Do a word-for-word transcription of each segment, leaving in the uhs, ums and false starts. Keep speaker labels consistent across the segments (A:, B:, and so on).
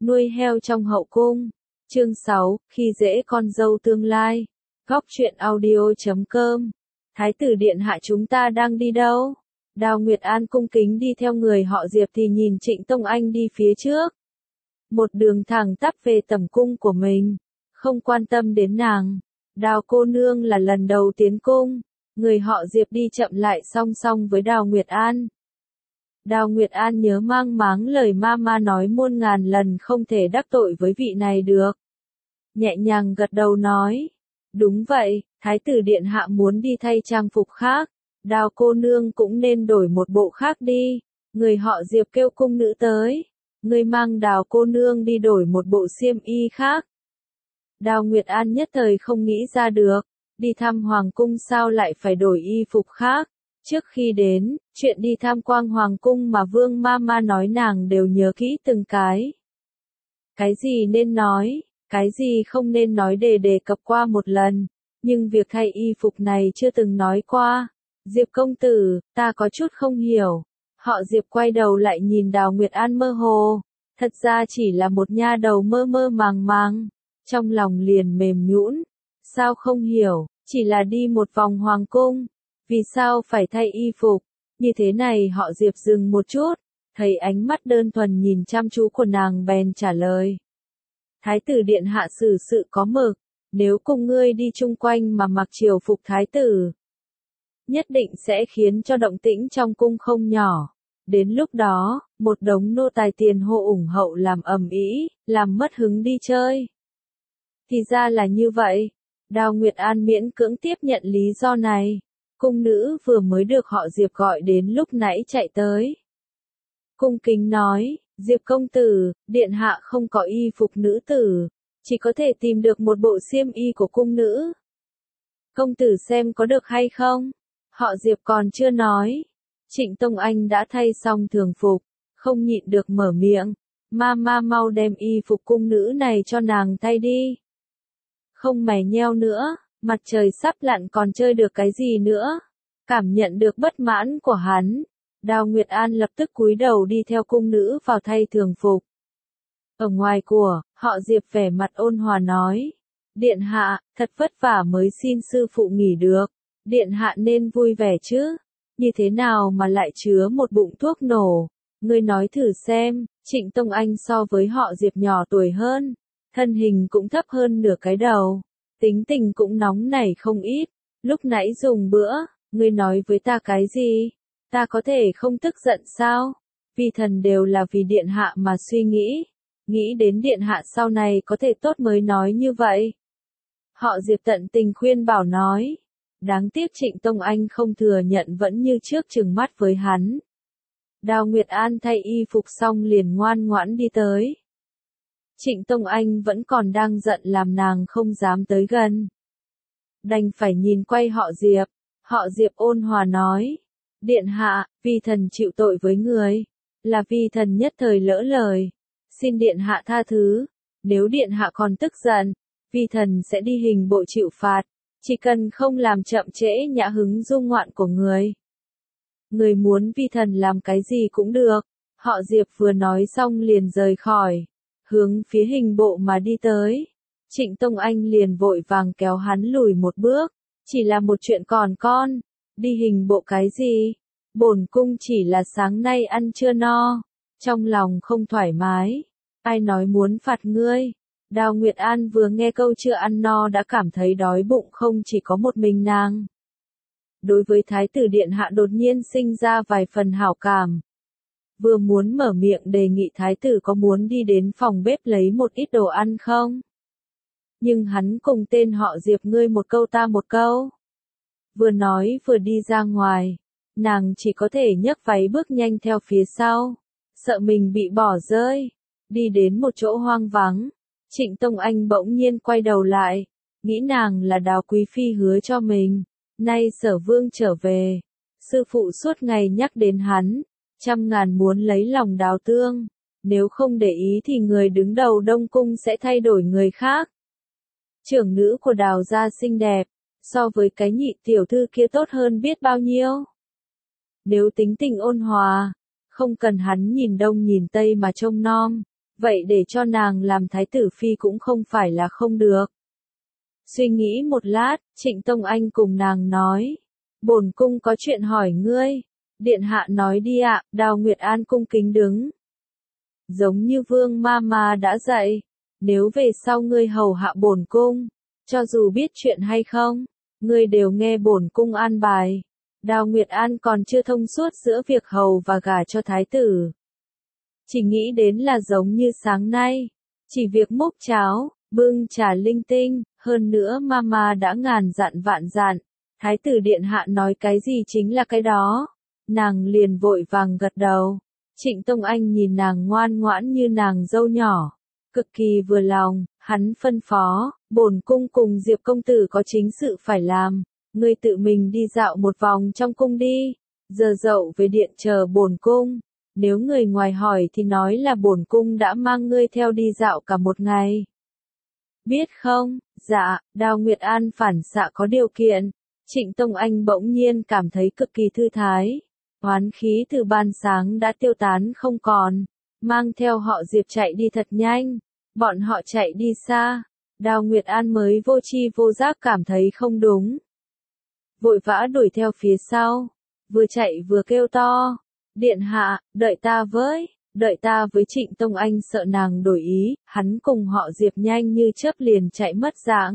A: Nuôi heo trong hậu cung. Chương sáu, khi dễ con dâu tương lai. Góc truyện audio chấm com. Thái tử điện hạ chúng ta đang đi đâu? Đào Nguyệt An cung kính đi theo người họ Diệp thì nhìn Trịnh Tông Anh đi phía trước. Một đường thẳng tắp về tẩm cung của mình. Không quan tâm đến nàng. Đào cô nương là lần đầu tiến cung. Người họ Diệp đi chậm lại song song với Đào Nguyệt An. Đào Nguyệt An nhớ mang máng lời mama nói muôn ngàn lần không thể đắc tội với vị này được. Nhẹ nhàng gật đầu nói. Đúng vậy, Thái tử điện hạ muốn đi thay trang phục khác. Đào cô nương cũng nên đổi một bộ khác đi. Người họ Diệp kêu cung nữ tới. Người mang Đào cô nương đi đổi một bộ xiêm y khác. Đào Nguyệt An nhất thời không nghĩ ra được. Đi thăm hoàng cung sao lại phải đổi y phục khác. Trước khi đến, chuyện đi tham quan hoàng cung mà Vương Mama nói nàng đều nhớ kỹ từng cái. Cái gì nên nói, cái gì không nên nói để đề cập qua một lần, nhưng việc thay y phục này chưa từng nói qua. Diệp công tử, ta có chút không hiểu. Họ Diệp quay đầu lại nhìn Đào Nguyệt An mơ hồ, thật ra chỉ là một nha đầu mơ mơ màng màng, trong lòng liền mềm nhũn. Sao không hiểu, chỉ là đi một vòng hoàng cung. Vì sao phải thay y phục? Như thế này họ Diệp dừng một chút, thấy ánh mắt đơn thuần nhìn chăm chú của nàng bèn trả lời. Thái tử điện hạ xử sự có mực, nếu cùng ngươi đi chung quanh mà mặc triều phục thái tử, nhất định sẽ khiến cho động tĩnh trong cung không nhỏ. Đến lúc đó, một đống nô tài tiền hộ ủng hậu làm ầm ĩ, làm mất hứng đi chơi. Thì ra là như vậy. Đào Nguyệt An miễn cưỡng tiếp nhận lý do này. Cung nữ vừa mới được họ Diệp gọi đến lúc nãy chạy tới. Cung kính nói, Diệp công tử, điện hạ không có y phục nữ tử, chỉ có thể tìm được một bộ xiêm y của cung nữ. Công tử xem có được hay không? Họ Diệp còn chưa nói. Trịnh Tông Anh đã thay xong thường phục, không nhịn được mở miệng. Mama mau đem y phục cung nữ này cho nàng thay đi. Không mày nheo nữa. Mặt trời sắp lặn còn chơi được cái gì nữa? Cảm nhận được bất mãn của hắn, Đào Nguyệt An lập tức cúi đầu đi theo cung nữ vào thay thường phục. Ở ngoài của, họ Diệp vẻ mặt ôn hòa nói. Điện hạ, thật vất vả mới xin sư phụ nghỉ được. Điện hạ nên vui vẻ chứ. Như thế nào mà lại chứa một bụng thuốc nổ? Ngươi nói thử xem, Trịnh Tông Anh so với họ Diệp nhỏ tuổi hơn. Thân hình cũng thấp hơn nửa cái đầu. Tính tình cũng nóng nảy không ít, lúc nãy dùng bữa, ngươi nói với ta cái gì? Ta có thể không tức giận sao? Vi thần đều là vì điện hạ mà suy nghĩ, nghĩ đến điện hạ sau này có thể tốt mới nói như vậy. Họ Diệp tận tình khuyên bảo nói, đáng tiếc Trịnh Tông Anh không thừa nhận vẫn như trước trừng mắt với hắn. Đào Nguyệt An thay y phục xong liền ngoan ngoãn đi tới. Trịnh Tông Anh vẫn còn đang giận làm nàng không dám tới gần. Đành phải nhìn quay họ Diệp. Họ Diệp ôn hòa nói. Điện hạ, vi thần chịu tội với người. Là vi thần nhất thời lỡ lời. Xin điện hạ tha thứ. Nếu điện hạ còn tức giận, vi thần sẽ đi hình bộ chịu phạt. Chỉ cần không làm chậm trễ nhã hứng du ngoạn của người. Người muốn vi thần làm cái gì cũng được. Họ Diệp vừa nói xong liền rời khỏi. Hướng phía hình bộ mà đi tới. Trịnh Tông Anh liền vội vàng kéo hắn lùi một bước. Chỉ là một chuyện còn con. Đi hình bộ cái gì? Bổn cung chỉ là sáng nay ăn chưa no. Trong lòng không thoải mái. Ai nói muốn phạt ngươi? Đào Nguyệt An vừa nghe câu chưa ăn no đã cảm thấy đói bụng không chỉ có một mình nàng. Đối với Thái tử điện hạ đột nhiên sinh ra vài phần hảo cảm. Vừa muốn mở miệng đề nghị thái tử có muốn đi đến phòng bếp lấy một ít đồ ăn không? Nhưng hắn cùng tên họ Diệp ngươi một câu ta một câu. Vừa nói vừa đi ra ngoài, nàng chỉ có thể nhấc váy bước nhanh theo phía sau, sợ mình bị bỏ rơi. Đi đến một chỗ hoang vắng, Trịnh Tông Anh bỗng nhiên quay đầu lại, nghĩ nàng là Đào quý phi hứa cho mình. Nay Sở Vương trở về, sư phụ suốt ngày nhắc đến hắn. Trăm ngàn muốn lấy lòng Đào Tương, nếu không để ý thì người đứng đầu Đông Cung sẽ thay đổi người khác. Trưởng nữ của Đào gia xinh đẹp, so với cái nhị tiểu thư kia tốt hơn biết bao nhiêu. Nếu tính tình ôn hòa, không cần hắn nhìn đông nhìn tây mà trông nom, vậy để cho nàng làm thái tử phi cũng không phải là không được. Suy nghĩ một lát, Trịnh Tông Anh cùng nàng nói, bổn cung có chuyện hỏi ngươi. Điện hạ nói đi ạ. Đào Nguyệt An cung kính đứng. Giống như Vương ma ma đã dạy, nếu về sau ngươi hầu hạ bổn cung, cho dù biết chuyện hay không, ngươi đều nghe bổn cung an bài. Đào Nguyệt An còn chưa thông suốt giữa việc hầu và gả cho thái tử. Chỉ nghĩ đến là giống như sáng nay, chỉ việc múc cháo, bưng trà linh tinh, hơn nữa mama đã ngàn dặn vạn dặn, thái tử điện hạ nói cái gì chính là cái đó. Nàng liền vội vàng gật đầu. Trịnh Tông Anh nhìn nàng ngoan ngoãn như nàng dâu nhỏ, cực kỳ vừa lòng, hắn phân phó, bổn cung cùng Diệp công tử có chính sự phải làm, ngươi tự mình đi dạo một vòng trong cung đi, giờ dậu về điện chờ bổn cung, nếu người ngoài hỏi thì nói là bổn cung đã mang ngươi theo đi dạo cả một ngày. Biết không? Dạ. Đào Nguyệt An phản xạ có điều kiện. Trịnh Tông Anh bỗng nhiên cảm thấy cực kỳ thư thái. Oán khí từ ban sáng đã tiêu tán không còn, mang theo họ Diệp chạy đi thật nhanh. Bọn họ chạy đi xa, Đào Nguyệt An mới vô tri vô giác cảm thấy không đúng. Vội vã đuổi theo phía sau, vừa chạy vừa kêu to, điện hạ, đợi ta với, đợi ta với. Trịnh Tông Anh sợ nàng đổi ý, hắn cùng họ Diệp nhanh như chớp liền chạy mất dạng.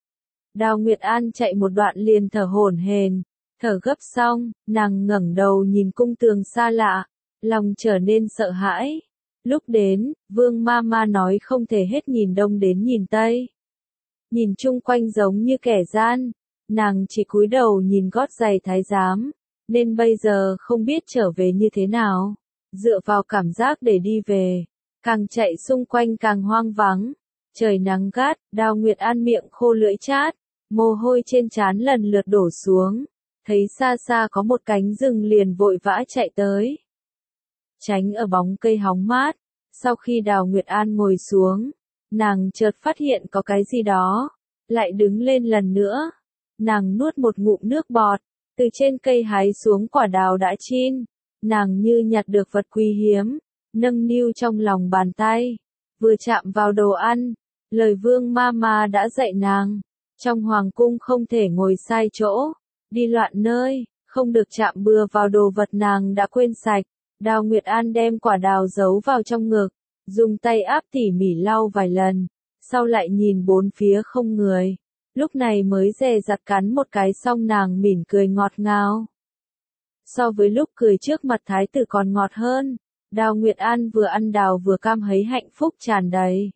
A: Đào Nguyệt An chạy một đoạn liền thở hổn hển. Thở gấp xong, nàng ngẩng đầu nhìn cung tường xa lạ, lòng trở nên sợ hãi. Lúc đến, Vương ma ma nói không thể hết nhìn đông đến nhìn tây. Nhìn chung quanh giống như kẻ gian, nàng chỉ cúi đầu nhìn gót giày thái giám, nên bây giờ không biết trở về như thế nào. Dựa vào cảm giác để đi về, càng chạy xung quanh càng hoang vắng. Trời nắng gắt, Đào Nguyệt An miệng khô lưỡi chát, mồ hôi trên trán lần lượt đổ xuống. Thấy xa xa có một cánh rừng liền vội vã chạy tới. Tránh ở bóng cây hóng mát, sau khi Đào Nguyệt An ngồi xuống, nàng chợt phát hiện có cái gì đó, lại đứng lên lần nữa. Nàng nuốt một ngụm nước bọt, từ trên cây hái xuống quả đào đã chín, nàng như nhặt được vật quý hiếm, nâng niu trong lòng bàn tay, vừa chạm vào đồ ăn, lời Vương ma ma đã dạy nàng, trong hoàng cung không thể ngồi sai chỗ. Đi loạn nơi, không được chạm bừa vào đồ vật nàng đã quên sạch. Đào Nguyệt An đem quả đào giấu vào trong ngực, dùng tay áp tỉ mỉ lau vài lần, sau lại nhìn bốn phía không người, lúc này mới dè dặt cắn một cái xong nàng mỉm cười ngọt ngào. So với lúc cười trước mặt thái tử còn ngọt hơn, Đào Nguyệt An vừa ăn đào vừa cam thấy hạnh phúc tràn đầy.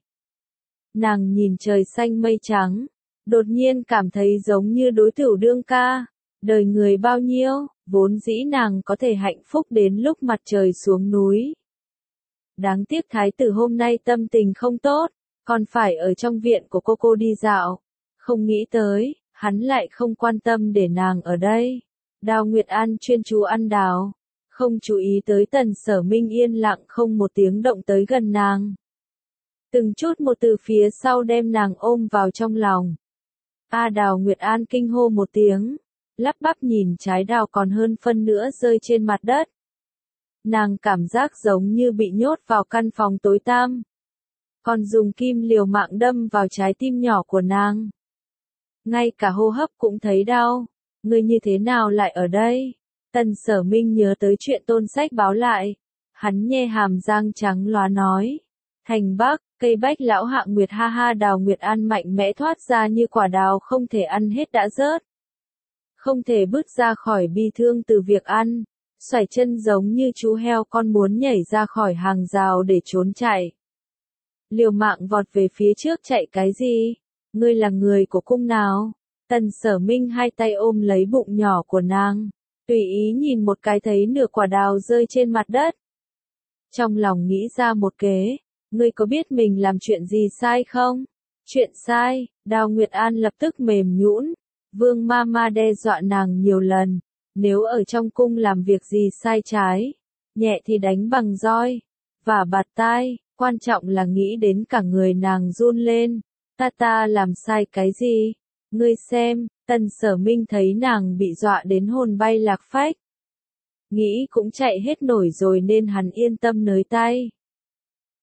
A: Nàng nhìn trời xanh mây trắng, đột nhiên cảm thấy giống như đối tửu đương ca. Đời người bao nhiêu, vốn dĩ nàng có thể hạnh phúc đến lúc mặt trời xuống núi. Đáng tiếc thái tử hôm nay tâm tình không tốt, còn phải ở trong viện của cô cô đi dạo. Không nghĩ tới, hắn lại không quan tâm để nàng ở đây. Đào Nguyệt An chuyên chú ăn đào, không chú ý tới Tần Sở Minh yên lặng không một tiếng động tới gần nàng. Từng chút một từ phía sau đem nàng ôm vào trong lòng. A Đào Nguyệt An kinh hô một tiếng. Lắp bắp nhìn trái đào còn hơn phân nữa rơi trên mặt đất. Nàng cảm giác giống như bị nhốt vào căn phòng tối tăm. Còn dùng kim liều mạng đâm vào trái tim nhỏ của nàng. Ngay cả hô hấp cũng thấy đau. Ngươi như thế nào lại ở đây? Tần Sở Minh nhớ tới chuyện Tôn Sách báo lại. Hắn nhe hàm răng trắng lóa nói. Thành Bắc, cây bách lão Hạ Nguyệt ha ha. Đào Nguyệt An mạnh mẽ thoát ra như quả đào không thể ăn hết đã rớt. Không thể bước ra khỏi bi thương từ việc ăn, xoải chân giống như chú heo con muốn nhảy ra khỏi hàng rào để trốn chạy. Liều mạng vọt về phía trước chạy cái gì? Ngươi là người của cung nào? Tần Sở Minh hai tay ôm lấy bụng nhỏ của nàng, tùy ý nhìn một cái thấy nửa quả đào rơi trên mặt đất. Trong lòng nghĩ ra một kế, ngươi có biết mình làm chuyện gì sai không? Chuyện sai, Đào Nguyệt An lập tức mềm nhũn. Vương ma ma đe dọa nàng nhiều lần, nếu ở trong cung làm việc gì sai trái, nhẹ thì đánh bằng roi, và bạt tai, quan trọng là nghĩ đến cả người nàng run lên. Ta ta làm sai cái gì? Ngươi xem, Tần Sở Minh thấy nàng bị dọa đến hồn bay lạc phách. Nghĩ cũng chạy hết nổi rồi nên hắn yên tâm nới tay.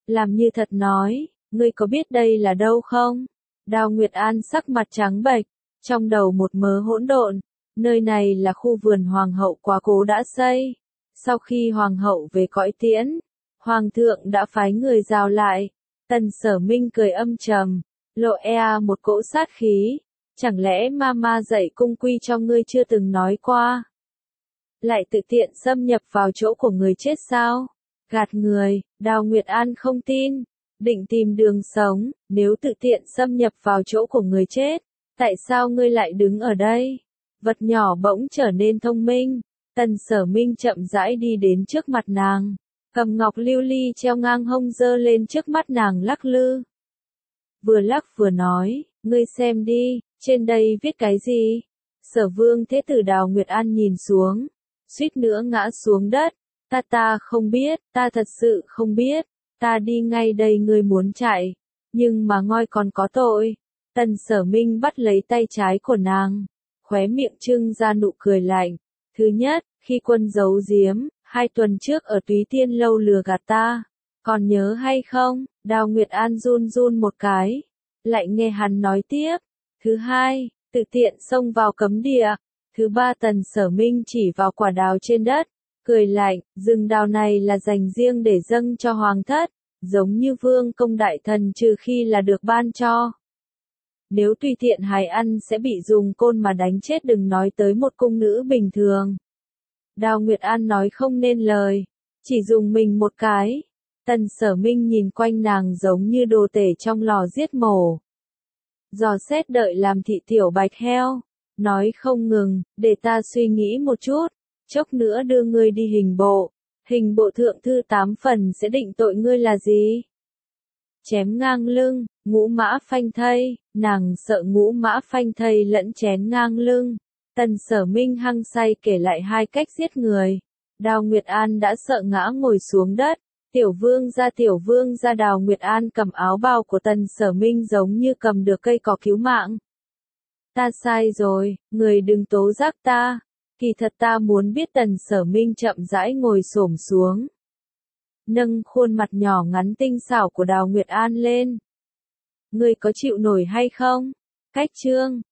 A: làm như thật nói, ngươi có biết đây là đâu không? Đào Nguyệt An sắc mặt trắng bệch, trong đầu một mớ hỗn độn, nơi này là khu vườn hoàng hậu quá cố đã xây. Sau khi hoàng hậu về cõi tiễn, hoàng thượng đã phái người giao lại. Tần Sở Minh cười âm trầm, lộ e một cỗ sát khí, chẳng lẽ mama dạy cung quy cho ngươi chưa từng nói qua? Lại tự tiện xâm nhập vào chỗ của người chết sao? Gạt người, Đào Nguyệt An không tin, định tìm đường sống, nếu tự tiện xâm nhập vào chỗ của người chết, tại sao ngươi lại đứng ở đây? Vật nhỏ bỗng trở nên thông minh, Tần Sở Minh chậm rãi đi đến trước mặt nàng, cầm ngọc lưu ly treo ngang hông giơ lên trước mắt nàng lắc lư. Vừa lắc vừa nói, ngươi xem đi, trên đây viết cái gì? Sở Vương Thế Tử Đào Nguyệt An nhìn xuống, suýt nữa ngã xuống đất, ta ta không biết, ta thật sự không biết, ta đi ngay đây ngươi muốn chạy, nhưng mà ngoi còn có tội. Tần Sở Minh bắt lấy tay trái của nàng, khóe miệng trưng ra nụ cười lạnh. Thứ nhất, khi quân giấu giếm, hai tuần trước ở Túy Tiên Lâu lừa gạt ta, còn nhớ hay không? Đào Nguyệt An run run một cái, lại nghe hắn nói tiếp. Thứ hai, tự tiện xông vào cấm địa. Thứ ba, Tần Sở Minh chỉ vào quả đào trên đất, cười lạnh, rừng đào này là dành riêng để dâng cho hoàng thất, giống như vương công đại thần trừ khi là được ban cho. Nếu tùy tiện hái ăn sẽ bị dùng côn mà đánh chết, đừng nói tới một cung nữ bình thường. Đào Nguyệt An nói không nên lời, chỉ dùng mình một cái. Tần Sở Minh nhìn quanh nàng giống như đồ tể trong lò giết mổ. Dò xét đợi làm thị tiểu bạch heo, nói không ngừng, để ta suy nghĩ một chút, chốc nữa đưa ngươi đi hình bộ. Hình bộ thượng thư tám phần sẽ định tội ngươi là gì? Chém ngang lưng, ngũ mã phanh thây, nàng sợ ngũ mã phanh thây lẫn chém ngang lưng. Tần Sở Minh hăng say kể lại hai cách giết người. Đào Nguyệt An đã sợ ngã ngồi xuống đất. Tiểu vương gia tiểu vương gia Đào Nguyệt An cầm áo bào của Tần Sở Minh giống như cầm được cây cỏ cứu mạng. Ta sai rồi, người đừng tố giác ta. Kỳ thật ta muốn biết. Tần Sở Minh chậm rãi ngồi xổm xuống, nâng khuôn mặt nhỏ ngắn tinh xảo của Đào Nguyệt An lên. Ngươi có chịu nổi hay không? Cách chương